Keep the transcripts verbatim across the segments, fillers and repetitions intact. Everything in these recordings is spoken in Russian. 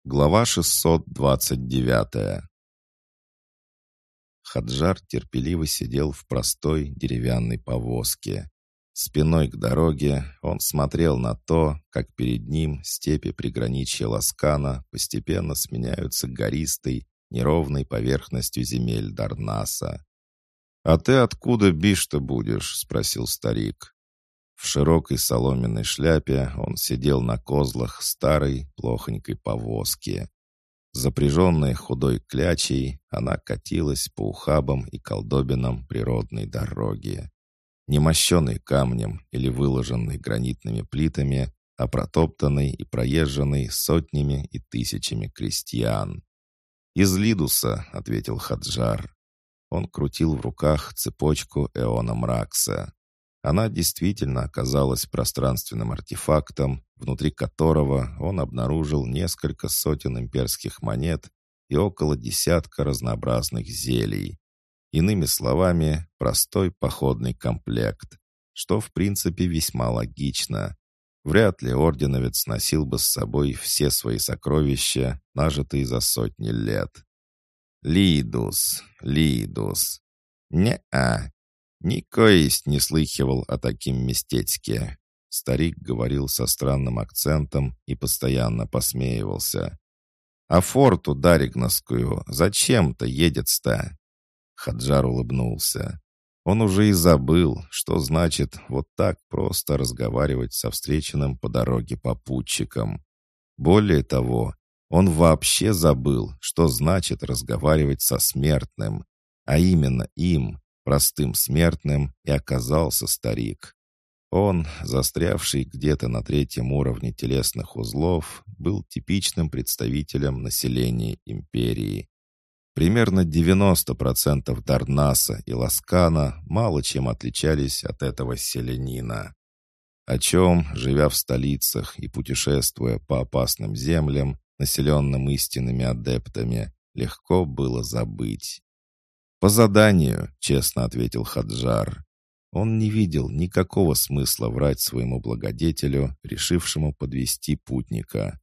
Глава шестьсот двадцать девять. Хаджар терпеливо сидел в простой деревянной повозке. Спиной к дороге он смотрел на то, как перед ним степи приграничья Ласкана постепенно сменяются гористой, неровной поверхностью земель Дарнаса. «А ты откуда бишь-то будешь?» — спросил старик. В широкой соломенной шляпе он сидел на козлах старой, плохонькой повозки. Запряженная худой клячей, она катилась по ухабам и колдобинам природной дороги. Не мощенной камнем или выложенной гранитными плитами, а протоптанной и проезженной сотнями и тысячами крестьян. «Из Лидуса», — ответил Хаджар. Он крутил в руках цепочку Эона Мракса. Она действительно оказалась пространственным артефактом, внутри которого он обнаружил несколько сотен имперских монет и около десятка разнообразных зелий. Иными словами, простой походный комплект, что в принципе весьма логично. Вряд ли орденовец носил бы с собой все свои сокровища, нажитые за сотни лет. Лидус, Лидус. Не-а. «Никоесть не слыхивал о таким местечке». Старик говорил со странным акцентом и постоянно посмеивался. «А форту Даригносскую зачем-то едет-ста?» Хаджар улыбнулся. Он уже и забыл, что значит вот так просто разговаривать со встреченным по дороге попутчиком. Более того, он вообще забыл, что значит разговаривать со смертным, а именно им, простым смертным, и оказался старик. Он, застрявший где-то на третьем уровне телесных узлов, был типичным представителем населения империи. Примерно девяносто процентов Дарнаса и Ласкана мало чем отличались от этого селянина. О чем, живя в столицах и путешествуя по опасным землям, населенным истинными адептами, легко было забыть. «По заданию», — честно ответил Хаджар. Он не видел никакого смысла врать своему благодетелю, решившему подвести путника.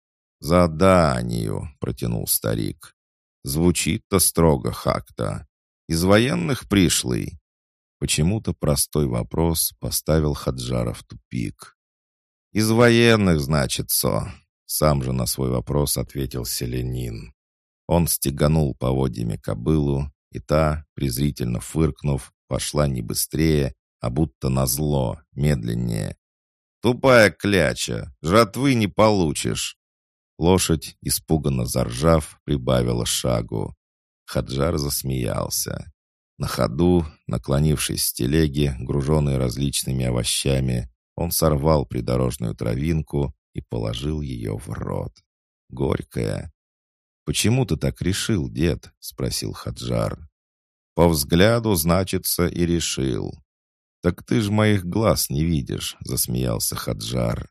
«Заданию», — протянул старик. «Звучит-то строго как-то. Из военных пришлый?» Почему-то простой вопрос поставил Хаджара в тупик. «Из военных, значит, со», — сам же на свой вопрос ответил селянин. Он стеганул поводьями кобылу, и та, презрительно фыркнув, пошла не быстрее, а будто назло, медленнее. «Тупая кляча! Жратвы не получишь!» Лошадь, испуганно заржав, прибавила шагу. Хаджар засмеялся. На ходу, наклонившись с телеги, груженной различными овощами, он сорвал придорожную травинку и положил ее в рот. Горькая. «Почему ты так решил, дед?» — спросил Хаджар. «По взгляду, значится, и решил». «Так ты ж моих глаз не видишь», — засмеялся Хаджар.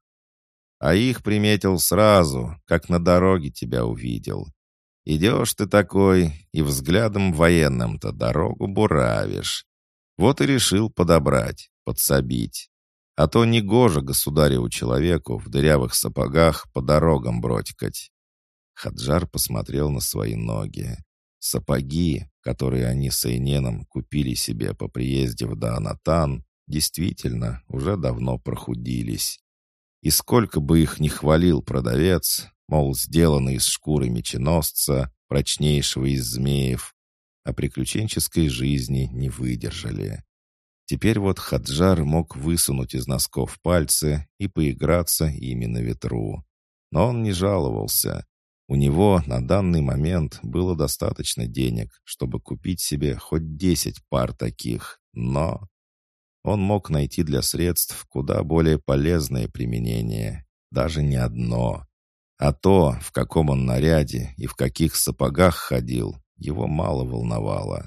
«А их приметил сразу, как на дороге тебя увидел. Идешь ты такой, и взглядом военным-то дорогу буравишь. Вот и решил подобрать, подсобить. А то негоже государеву человеку в дырявых сапогах по дорогам бродькать». Хаджар посмотрел на свои ноги. Сапоги, которые они с Эйненом купили себе по приезде в Даанатан, действительно уже давно прохудились. И сколько бы их ни хвалил продавец, мол, сделаны из шкуры меченосца, прочнейшего из змеев, а приключенческой жизни не выдержали. Теперь вот Хаджар мог высунуть из носков пальцы и поиграться ими на ветру. Но он не жаловался. У него на данный момент было достаточно денег, чтобы купить себе хоть десять пар таких, но он мог найти для средств куда более полезное применение, даже не одно. А то, в каком он наряде и в каких сапогах ходил, его мало волновало.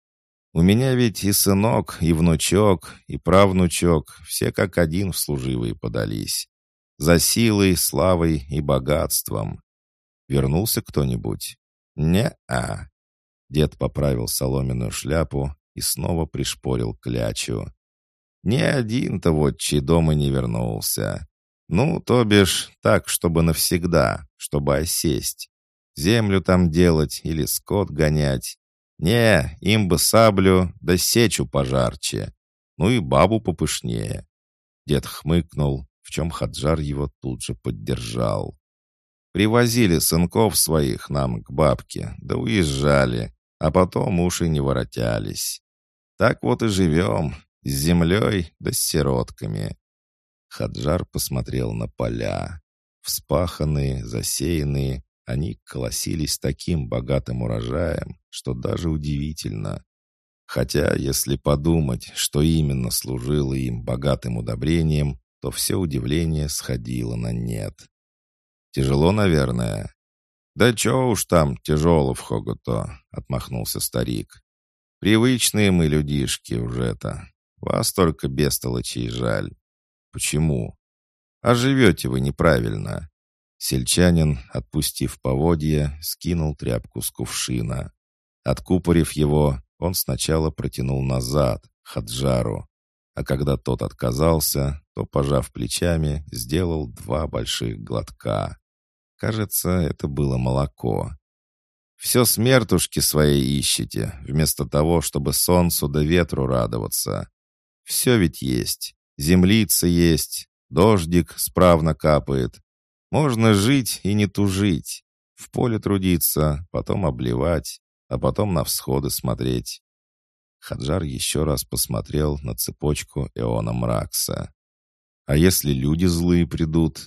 «У меня ведь и сынок, и внучок, и правнучок, все как один в служивые подались. За силой, славой и богатством. Вернулся кто-нибудь?» «Не-а». Дед поправил соломенную шляпу и снова пришпорил клячу. «Ни один-то вот чей дома не вернулся. Ну, то бишь, так, чтобы навсегда, чтобы осесть. Землю там делать или скот гонять. Не, им бы саблю, да сечу пожарче. Ну и бабу попышнее. Дед хмыкнул, в чем Хаджар его тут же поддержал. Привозили сынков своих нам к бабке, да уезжали, а потом уши не воротялись. Так вот и живем, с землей да с сиротками. Хаджар посмотрел на поля. Вспаханные, засеянные, они колосились таким богатым урожаем, что даже удивительно. Хотя, если подумать, что именно служило им богатым удобрением, то все удивление сходило на нет. «Тяжело, наверное?» «Да чё уж там тяжело в Хогото», — отмахнулся старик. «Привычные мы людишки уже-то. Вас только бестолочей жаль». «Почему?» «А живете вы неправильно». Сельчанин, отпустив поводья, скинул тряпку с кувшина. Откупорив его, он сначала протянул назад, Хаджару, а когда тот отказался, то, пожав плечами, сделал два больших глотка. Кажется, это было молоко. «Все смертушки своей ищете, вместо того, чтобы солнцу да ветру радоваться. Все ведь есть. Землица есть, дождик справно капает. Можно жить и не тужить. В поле трудиться, потом обливать, а потом на всходы смотреть». Хаджар еще раз посмотрел на цепочку Эона Мракса. «А если люди злые придут?»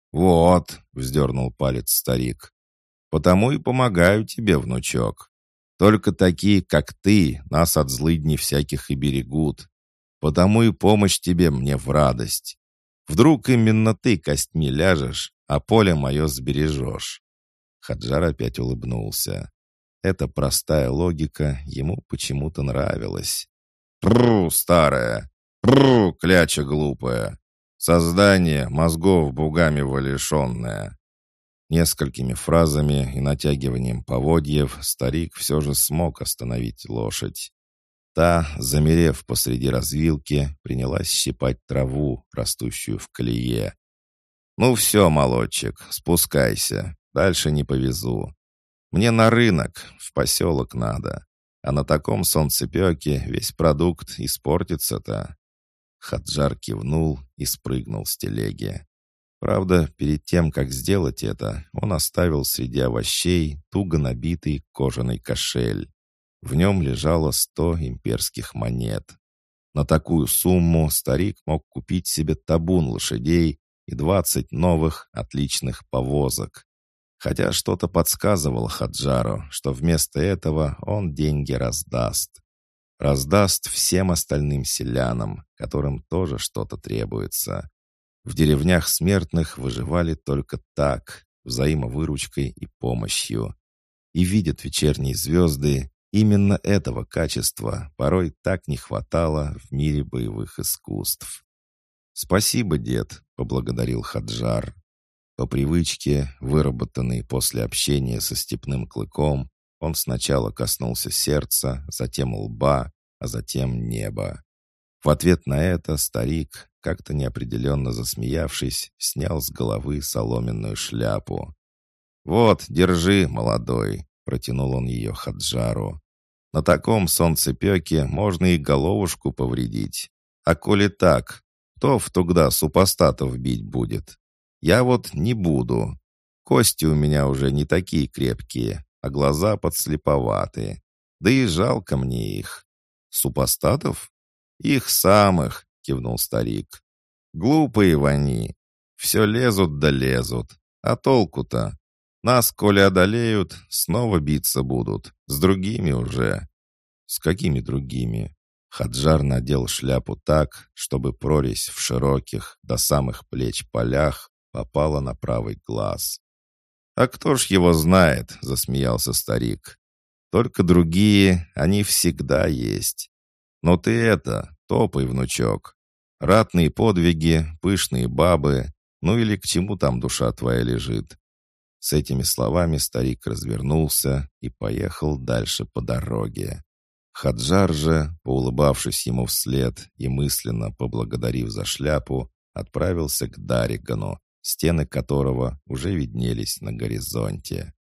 «Вот», — вздернул палец старик, — «потому и помогаю тебе, внучок. Только такие, как ты, нас от злыдней всяких и берегут. Потому и помощь тебе мне в радость. Вдруг именно ты костьми ляжешь, а поле мое сбережешь». Хаджар опять улыбнулся. Эта простая логика ему почему-то нравилась. «Пру, старая! Пру, кляча глупая! Создание мозгов бугами лишенное!» Несколькими фразами и натягиванием поводьев старик все же смог остановить лошадь. Та, замерев посреди развилки, принялась щипать траву, растущую в колее. «Ну все, молодчик, спускайся, дальше не повезу. Мне на рынок, в поселок надо, а на таком солнцепеке весь продукт испортится-то». Хаджар кивнул и спрыгнул с телеги. Правда, перед тем, как сделать это, он оставил среди овощей туго набитый кожаный кошель. В нем лежало сто имперских монет. На такую сумму старик мог купить себе табун лошадей и двадцать новых отличных повозок. Хотя что-то подсказывало Хаджару, что вместо этого он деньги раздаст. Раздаст всем остальным селянам, которым тоже что-то требуется. В деревнях смертных выживали только так, взаимовыручкой и помощью. И видят вечерние звезды, именно этого качества порой так не хватало в мире боевых искусств. «Спасибо, дед», — поблагодарил Хаджар. По привычке, выработанной после общения со степным клыком, он сначала коснулся сердца, затем лба, а затем неба. В ответ на это старик, как-то неопределенно засмеявшись, снял с головы соломенную шляпу. «Вот, держи, молодой», — протянул он ее Хаджару. «На таком солнцепеке можно и головушку повредить. А коли так, кто в тогда супостатов бить будет? Я вот не буду. Кости у меня уже не такие крепкие, а глаза подслеповатые. Да и жалко мне их». «Супостатов?» «Их самых», — кивнул старик. «Глупые они. Все лезут да лезут. А толку-то? Нас, коли одолеют, снова биться будут. С другими уже». «С какими другими?» Хаджар надел шляпу так, чтобы прорезь в широких, до самых плеч полях попала на правый глаз. «А кто ж его знает?» — засмеялся старик. «Только другие, они всегда есть. Но ты это, топай, внучок. Ратные подвиги, пышные бабы, ну или к чему там душа твоя лежит». С этими словами старик развернулся и поехал дальше по дороге. Хаджар же, поулыбавшись ему вслед и мысленно поблагодарив за шляпу, отправился к Даригану, стены которого уже виднелись на горизонте.